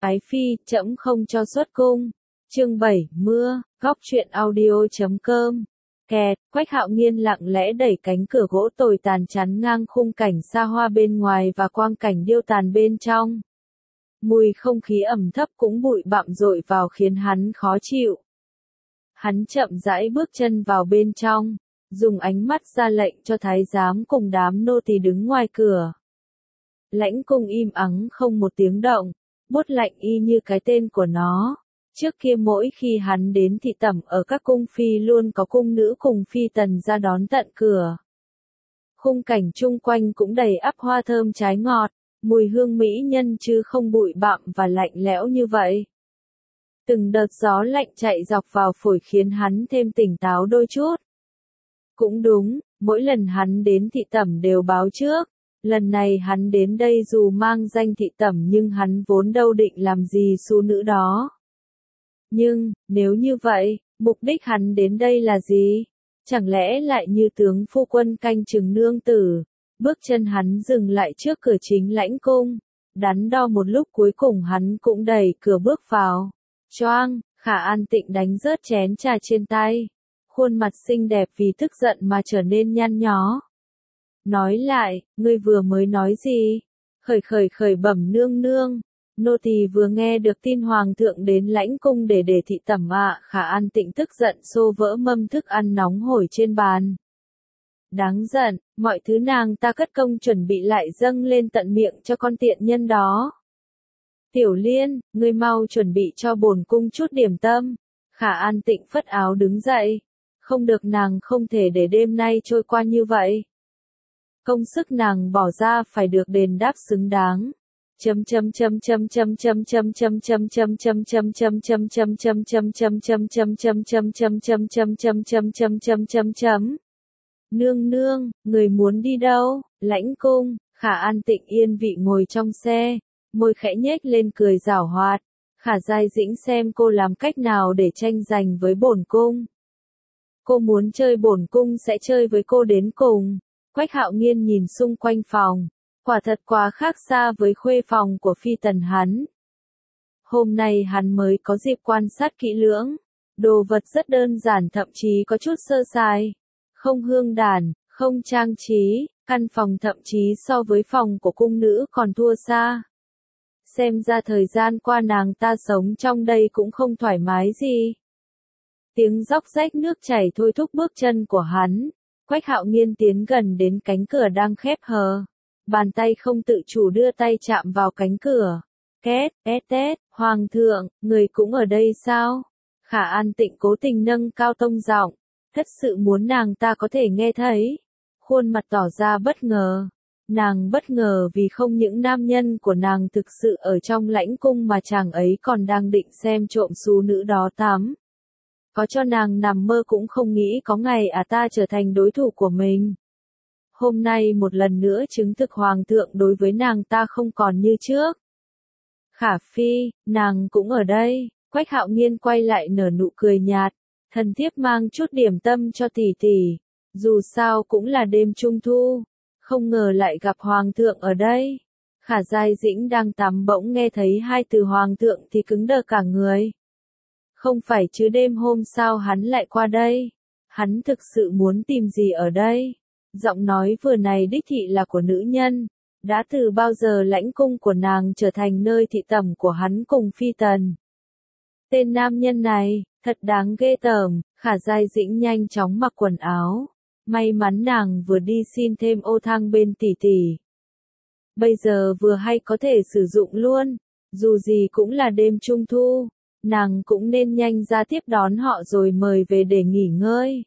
Ái phi, trẫm không cho xuất cung. Chương 7, mưa, góc truyện audio.com. Kẹt, Quách Hạo Nghiên lặng lẽ đẩy cánh cửa gỗ tồi tàn chắn ngang khung cảnh xa hoa bên ngoài và quang cảnh điêu tàn bên trong. Mùi không khí ẩm thấp cũng bụi bặm dội vào khiến hắn khó chịu. Hắn chậm rãi bước chân vào bên trong, dùng ánh mắt ra lệnh cho thái giám cùng đám nô tỳ đứng ngoài cửa. Lãnh cung im ắng không một tiếng động, bút lạnh y như cái tên của nó. Trước kia mỗi khi hắn đến thị tẩm ở các cung phi luôn có cung nữ cùng phi tần ra đón tận cửa. Khung cảnh chung quanh cũng đầy ắp hoa thơm trái ngọt, mùi hương mỹ nhân chứ không bụi bặm và lạnh lẽo như vậy. Từng đợt gió lạnh chạy dọc vào phổi khiến hắn thêm tỉnh táo đôi chút. Cũng đúng, mỗi lần hắn đến thị tẩm đều báo trước. Lần này hắn đến đây dù mang danh thị tẩm nhưng hắn vốn đâu định làm gì xu nữ đó. Nhưng, nếu như vậy, mục đích hắn đến đây là gì? Chẳng lẽ lại như tướng phu quân canh chừng nương tử? Bước chân hắn dừng lại trước cửa chính lãnh cung. Đắn đo một lúc cuối cùng hắn cũng đẩy cửa bước vào. Choang, Khả An Tịnh đánh rớt chén trà trên tay. Khuôn mặt xinh đẹp vì tức giận mà trở nên nhăn nhó. Nói lại, ngươi vừa mới nói gì? Khởi bẩm nương nương. Nô tỳ vừa nghe được tin hoàng thượng đến lãnh cung để thị tẩm ạ. Khả An Tịnh tức giận xô vỡ mâm thức ăn nóng hổi trên bàn. Đáng giận, mọi thứ nàng ta cất công chuẩn bị lại dâng lên tận miệng cho con tiện nhân đó. Tiểu Liên, ngươi mau chuẩn bị cho bổn cung chút điểm tâm. Khả An Tịnh phất áo đứng dậy. Không được, nàng không thể để đêm nay trôi qua như vậy. Công sức nàng bỏ ra phải được đền đáp xứng đáng. Nương nương, người muốn đi đâu? Lãnh cung. Khả An Tịnh yên vị ngồi trong xe, môi khẽ nhếch lên cười giảo hoạt. Khả Giai Dĩnh xem cô làm cách nào để tranh giành với bổn cung. Cô muốn chơi bổn cung sẽ chơi với cô đến cùng. Quách Hạo Nghiên nhìn xung quanh phòng, quả thật quá khác xa với khuê phòng của phi tần hắn. Hôm nay hắn mới có dịp quan sát kỹ lưỡng, đồ vật rất đơn giản thậm chí có chút sơ sài. Không hương đàn, không trang trí, căn phòng thậm chí so với phòng của cung nữ còn thua xa. Xem ra thời gian qua nàng ta sống trong đây cũng không thoải mái gì. Tiếng róc rách nước chảy thôi thúc bước chân của hắn. Quách Hạo Nghiên tiến gần đến cánh cửa đang khép hờ. Bàn tay không tự chủ đưa tay chạm vào cánh cửa. Két, tét, hoàng thượng, người cũng ở đây sao? Khả An Tịnh cố tình nâng cao tông giọng, thật sự muốn nàng ta có thể nghe thấy. Khuôn mặt tỏ ra bất ngờ. Nàng bất ngờ vì không những nam nhân của nàng thực sự ở trong lãnh cung mà chàng ấy còn đang định xem trộm xú nữ đó tắm. Có cho nàng nằm mơ cũng không nghĩ có ngày ta trở thành đối thủ của mình. Hôm nay một lần nữa chứng thực hoàng thượng đối với nàng ta không còn như trước. Khả phi, nàng cũng ở đây. Quách Hạo Nghiên quay lại nở nụ cười nhạt. Thần thiếp mang chút điểm tâm cho tỷ tỷ. Dù sao cũng là đêm trung thu. Không ngờ lại gặp hoàng thượng ở đây. Khả Giai Dĩnh đang tắm bỗng nghe thấy hai từ hoàng thượng thì cứng đờ cả người. Không phải chứ đêm hôm sao hắn lại qua đây? Hắn thực sự muốn tìm gì ở đây? Giọng nói vừa này đích thị là của nữ nhân. Đã từ bao giờ lãnh cung của nàng trở thành nơi thị tẩm của hắn cùng phi tần? Tên nam nhân này, thật đáng ghê tởm. Khả Giai Dĩnh nhanh chóng mặc quần áo. May mắn nàng vừa đi xin thêm ô thang bên tỷ tỷ. Bây giờ vừa hay có thể sử dụng luôn. Dù gì cũng là đêm trung thu. Nàng cũng nên nhanh ra tiếp đón họ rồi mời về để nghỉ ngơi.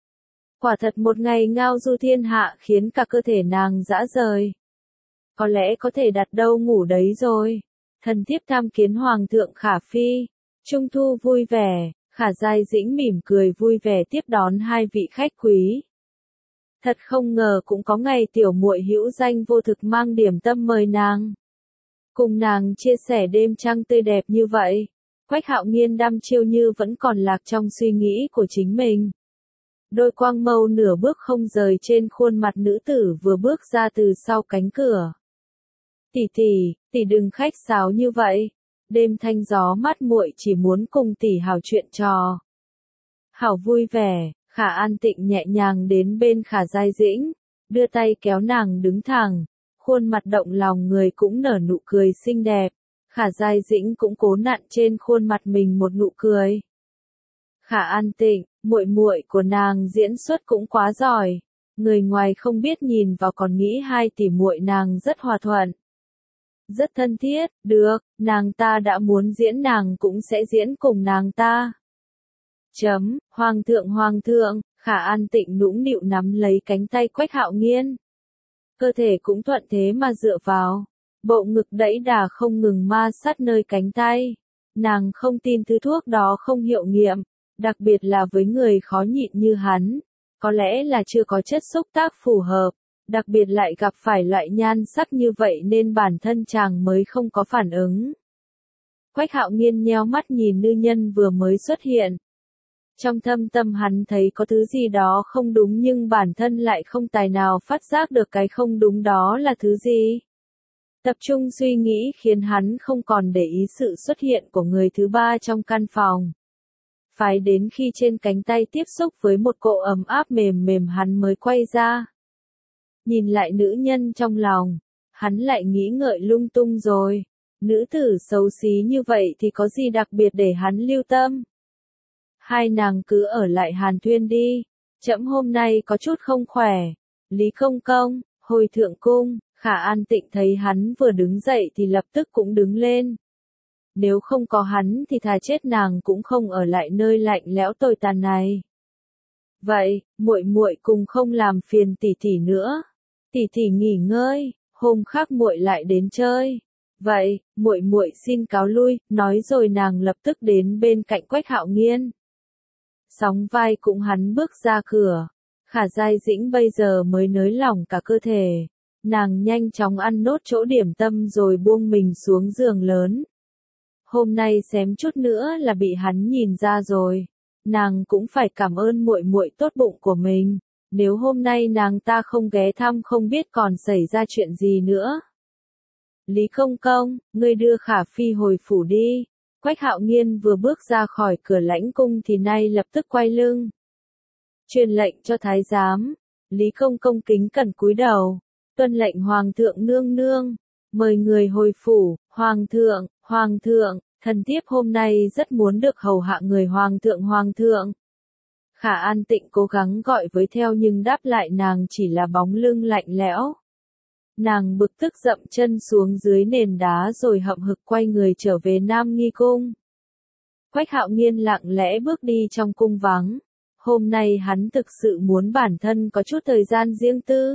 Quả thật một ngày ngao du thiên hạ khiến cả cơ thể nàng rã rời. Có lẽ có thể đặt đâu ngủ đấy rồi. Thần thiếp tham kiến hoàng thượng Khả phi. Trung thu vui vẻ. Khả Giai Dĩnh mỉm cười vui vẻ tiếp đón hai vị khách quý. Thật không ngờ cũng có ngày tiểu muội hữu danh vô thực mang điểm tâm mời nàng. Cùng nàng chia sẻ đêm trăng tươi đẹp như vậy. Quách Hạo Nghiên đăm chiêu như vẫn còn lạc trong suy nghĩ của chính mình. Đôi quang mâu nửa bước không rời trên khuôn mặt nữ tử vừa bước ra từ sau cánh cửa. Tỷ đừng khách sáo như vậy. Đêm thanh gió mát muội chỉ muốn cùng tỷ hào chuyện trò. Hảo vui vẻ, Khả An Tịnh nhẹ nhàng đến bên Khả Giai Dĩnh, đưa tay kéo nàng đứng thẳng, khuôn mặt động lòng người cũng nở nụ cười xinh đẹp. Khả Giai Dĩnh cũng cố nặn trên khuôn mặt mình một nụ cười. Khả An Tịnh, muội muội của nàng diễn xuất cũng quá giỏi, người ngoài không biết nhìn vào còn nghĩ hai tỷ muội nàng rất hòa thuận. Rất thân thiết, được, nàng ta đã muốn diễn nàng cũng sẽ diễn cùng nàng ta. Hoàng thượng, Khả An Tịnh nũng nịu nắm lấy cánh tay Quách Hạo Nghiên. Cơ thể cũng thuận thế mà dựa vào, bộ ngực đẫy đà không ngừng ma sát nơi cánh tay. Nàng không tin thứ thuốc đó không hiệu nghiệm, đặc biệt là với người khó nhịn như hắn, có lẽ là chưa có chất xúc tác phù hợp, đặc biệt lại gặp phải loại nhan sắc như vậy nên bản thân chàng mới không có phản ứng. Quách Hạo Nghiên nheo mắt nhìn nữ nhân vừa mới xuất hiện. Trong thâm tâm hắn thấy có thứ gì đó không đúng nhưng bản thân lại không tài nào phát giác được cái không đúng đó là thứ gì. Tập trung suy nghĩ khiến hắn không còn để ý sự xuất hiện của người thứ ba trong căn phòng. Phải đến khi trên cánh tay tiếp xúc với một cỗ ấm áp mềm mềm hắn mới quay ra. Nhìn lại nữ nhân trong lòng, hắn lại nghĩ ngợi lung tung rồi. Nữ tử xấu xí như vậy thì có gì đặc biệt để hắn lưu tâm. Hai nàng cứ ở lại hàn thuyên đi, trẫm hôm nay có chút không khỏe. Lý Công Công, hồi thượng cung. Khả An Tịnh thấy hắn vừa đứng dậy thì lập tức cũng đứng lên. Nếu không có hắn thì thà chết nàng cũng không ở lại nơi lạnh lẽo tồi tàn này. Vậy, muội muội cùng không làm phiền tỷ tỷ nữa. Tỷ tỷ nghỉ ngơi, hôm khác muội lại đến chơi. Vậy, muội muội xin cáo lui, nói rồi nàng lập tức đến bên cạnh Quách Hạo Nghiên. Sóng vai cũng hắn bước ra cửa. Khả Giai Dĩnh bây giờ mới nới lỏng cả cơ thể. Nàng nhanh chóng ăn nốt chỗ điểm tâm rồi buông mình xuống giường lớn. Hôm nay xém chút nữa là bị hắn nhìn ra rồi. Nàng cũng phải cảm ơn muội muội tốt bụng của mình. Nếu hôm nay nàng ta không ghé thăm không biết còn xảy ra chuyện gì nữa. Lý Công Công, ngươi đưa Khả Phi hồi phủ đi. Quách Hạo Nghiên vừa bước ra khỏi cửa lãnh cung thì nay lập tức quay lưng. Truyền lệnh cho thái giám. Lý Công Công kính cẩn cúi đầu. Tuân lệnh Hoàng thượng nương nương. Mời người hồi phủ. Hoàng thượng, thần thiếp hôm nay rất muốn được hầu hạ người Hoàng thượng. Khả An Tịnh cố gắng gọi với theo nhưng đáp lại nàng chỉ là bóng lưng lạnh lẽo. Nàng bực tức dậm chân xuống dưới nền đá rồi hậm hực quay người trở về Nam Nghi Cung. Quách Hạo Nghiên lặng lẽ bước đi trong cung vắng. Hôm nay hắn thực sự muốn bản thân có chút thời gian riêng tư.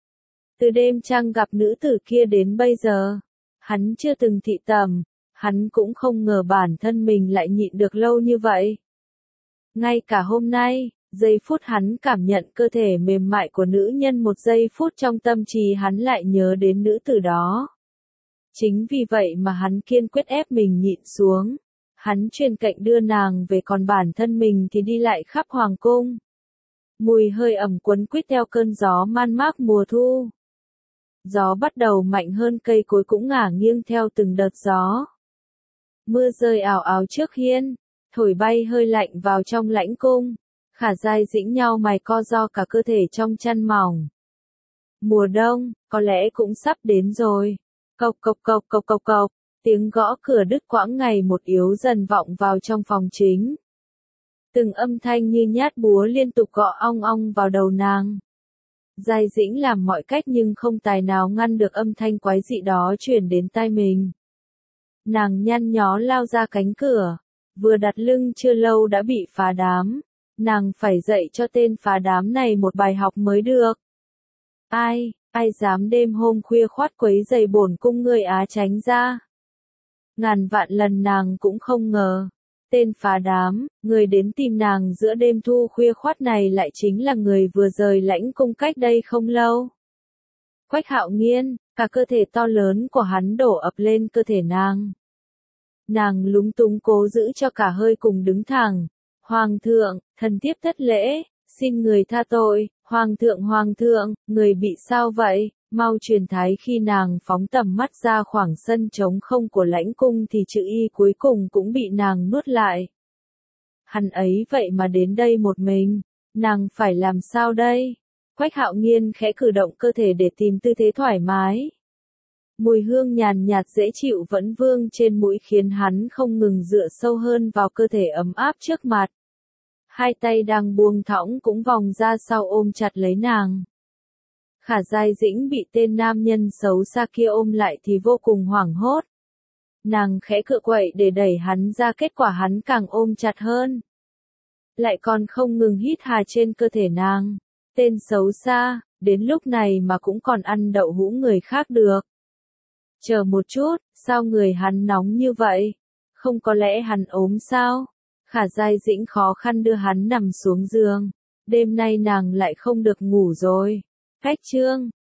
Từ đêm trăng gặp nữ tử kia đến bây giờ, hắn chưa từng thị tầm, hắn cũng không ngờ bản thân mình lại nhịn được lâu như vậy. Ngay cả hôm nay, giây phút hắn cảm nhận cơ thể mềm mại của nữ nhân một giây phút trong tâm trí hắn lại nhớ đến nữ tử đó. Chính vì vậy mà hắn kiên quyết ép mình nhịn xuống. Hắn truyền cạnh đưa nàng về còn bản thân mình thì đi lại khắp hoàng cung. Mùi hơi ẩm quấn quýt theo cơn gió man mác mùa thu. Gió bắt đầu mạnh hơn cây cối cũng ngả nghiêng theo từng đợt gió. Mưa rơi ảo ảo trước hiên, thổi bay hơi lạnh vào trong lãnh cung. Khả Giai Dĩnh nhau mày co ro cả cơ thể trong chăn mỏng. Mùa đông, có lẽ cũng sắp đến rồi. Cộc cộc cộc cộc cộc cộc, tiếng gõ cửa đứt quãng ngày một yếu dần vọng vào trong phòng chính. Từng âm thanh như nhát búa liên tục gõ ong ong vào đầu nàng. Giai Dĩnh làm mọi cách nhưng không tài nào ngăn được âm thanh quái dị đó truyền đến tai mình. Nàng nhăn nhó lao ra cánh cửa, vừa đặt lưng chưa lâu đã bị phá đám. Nàng phải dạy cho tên phá đám này một bài học mới được. Ai dám đêm hôm khuya khoắt quấy giày bổn cung ngươi á tránh ra. Ngàn vạn lần nàng cũng không ngờ. Tên phá đám, người đến tìm nàng giữa đêm thu khuya khoắt này lại chính là người vừa rời lãnh cung cách đây không lâu. Quách Hạo Nghiên, cả cơ thể to lớn của hắn đổ ập lên cơ thể nàng. Nàng lúng túng cố giữ cho cả hơi cùng đứng thẳng. Hoàng thượng, thần thiếp thất lễ, xin người tha tội. Hoàng thượng, người bị sao vậy? Mau truyền thái khi nàng phóng tầm mắt ra khoảng sân trống không của lãnh cung thì chữ Y cuối cùng cũng bị nàng nuốt lại. Hắn ấy vậy mà đến đây một mình, nàng phải làm sao đây? Quách Hạo Nghiên khẽ cử động cơ thể để tìm tư thế thoải mái. Mùi hương nhàn nhạt dễ chịu vẫn vương trên mũi khiến hắn không ngừng dựa sâu hơn vào cơ thể ấm áp trước mặt. Hai tay đang buông thõng cũng vòng ra sau ôm chặt lấy nàng. Khả Giai Dĩnh bị tên nam nhân xấu xa kia ôm lại thì vô cùng hoảng hốt. Nàng khẽ cựa quậy để đẩy hắn ra, kết quả hắn càng ôm chặt hơn. Lại còn không ngừng hít hà trên cơ thể nàng. Tên xấu xa, đến lúc này mà cũng còn ăn đậu hũ người khác được. Chờ một chút, sao người hắn nóng như vậy? Không có lẽ hắn ốm sao? Khả Giai Dĩnh khó khăn đưa hắn nằm xuống giường. Đêm nay nàng lại không được ngủ rồi. Cách chương